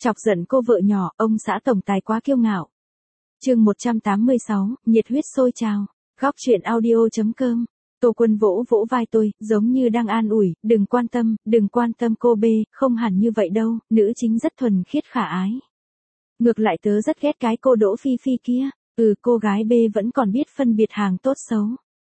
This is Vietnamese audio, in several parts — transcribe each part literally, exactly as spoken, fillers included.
Chọc giận cô vợ nhỏ, ông xã tổng tài quá kiêu ngạo. Chương một trăm tám mươi sáu, nhiệt huyết sôi trào. Góc truyện audio.com. Tô Quân vỗ vỗ vai tôi, giống như đang an ủi, đừng quan tâm, đừng quan tâm cô B, không hẳn như vậy đâu, nữ chính rất thuần khiết khả ái. Ngược lại tớ rất ghét cái cô Đỗ Phi Phi kia, ừ cô gái B vẫn còn biết phân biệt hàng tốt xấu.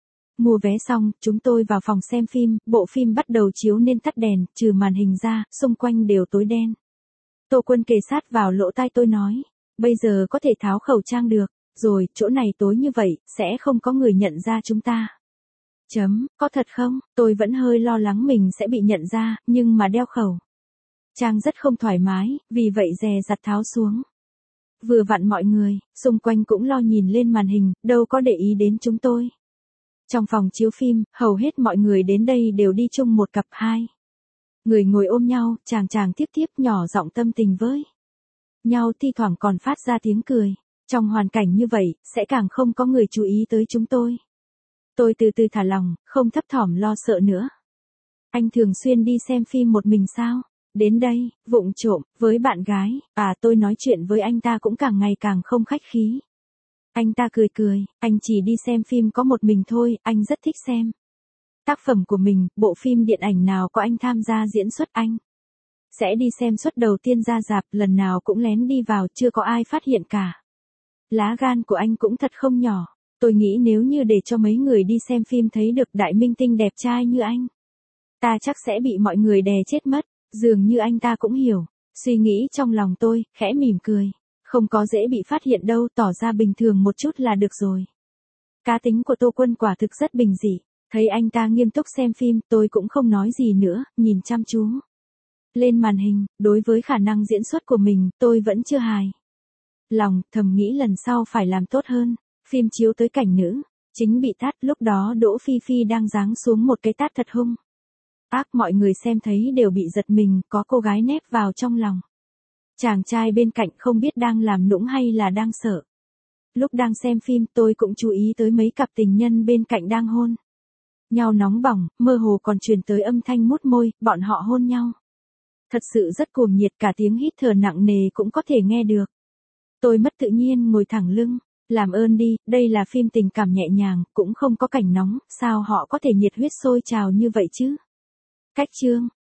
Mua vé xong, chúng tôi vào phòng xem phim, bộ phim bắt đầu chiếu nên tắt đèn, trừ màn hình ra, xung quanh đều tối đen. Tô Quân kề sát vào lỗ tai tôi nói, bây giờ có thể tháo khẩu trang được, rồi, chỗ này tối như vậy, sẽ không có người nhận ra chúng ta. Chấm, có thật không? Tôi vẫn hơi lo lắng mình sẽ bị nhận ra, nhưng mà đeo khẩu trang rất không thoải mái, vì vậy dè dặt tháo xuống. Vừa vặn mọi người, xung quanh cũng lo nhìn lên màn hình, đâu có để ý đến chúng tôi. Trong phòng chiếu phim, hầu hết mọi người đến đây đều đi chung một cặp hai. Người ngồi ôm nhau, chàng chàng tiếp tiếp nhỏ giọng tâm tình với nhau, thi thoảng còn phát ra tiếng cười. Trong hoàn cảnh như vậy, sẽ càng không có người chú ý tới chúng tôi. Tôi từ từ thả lòng, không thấp thỏm lo sợ nữa. Anh thường xuyên đi xem phim một mình sao? Đến đây, vụng trộm, với bạn gái, à tôi nói chuyện với anh ta cũng càng ngày càng không khách khí. Anh ta cười cười, anh chỉ đi xem phim có một mình thôi, anh rất thích xem tác phẩm của mình, bộ phim điện ảnh nào có anh tham gia diễn xuất anh sẽ đi xem suất đầu tiên ra rạp, lần nào cũng lén đi vào, chưa có ai phát hiện cả. Lá gan của anh cũng thật không nhỏ. Tôi nghĩ nếu như để cho mấy người đi xem phim thấy được đại minh tinh đẹp trai như anh, ta chắc sẽ bị mọi người đè chết mất. Dường như anh ta cũng hiểu suy nghĩ trong lòng tôi, khẽ mỉm cười. Không có dễ bị phát hiện đâu, tỏ ra bình thường một chút là được rồi. Cá tính của Tô Quân quả thực rất bình dị. Thấy anh ta nghiêm túc xem phim, tôi cũng không nói gì nữa, nhìn chăm chú lên màn hình. Đối với khả năng diễn xuất của mình, tôi vẫn chưa hài lòng, thầm nghĩ lần sau phải làm tốt hơn. Phim chiếu tới cảnh nữ chính bị tát, lúc đó Đỗ Phi Phi đang giáng xuống một cái tát thật hung ác, mọi người xem thấy đều bị giật mình, có cô gái nép vào trong lòng chàng trai bên cạnh, không biết đang làm nũng hay là đang sợ. Lúc đang xem phim, tôi cũng chú ý tới mấy cặp tình nhân bên cạnh đang hôn nhau nóng bỏng, mơ hồ còn truyền tới âm thanh mút môi, bọn họ hôn nhau thật sự rất cuồng nhiệt, cả tiếng hít thở nặng nề cũng có thể nghe được. Tôi mất tự nhiên ngồi thẳng lưng. Làm ơn đi, đây là phim tình cảm nhẹ nhàng, cũng không có cảnh nóng, sao họ có thể nhiệt huyết sôi trào như vậy chứ? Cách chương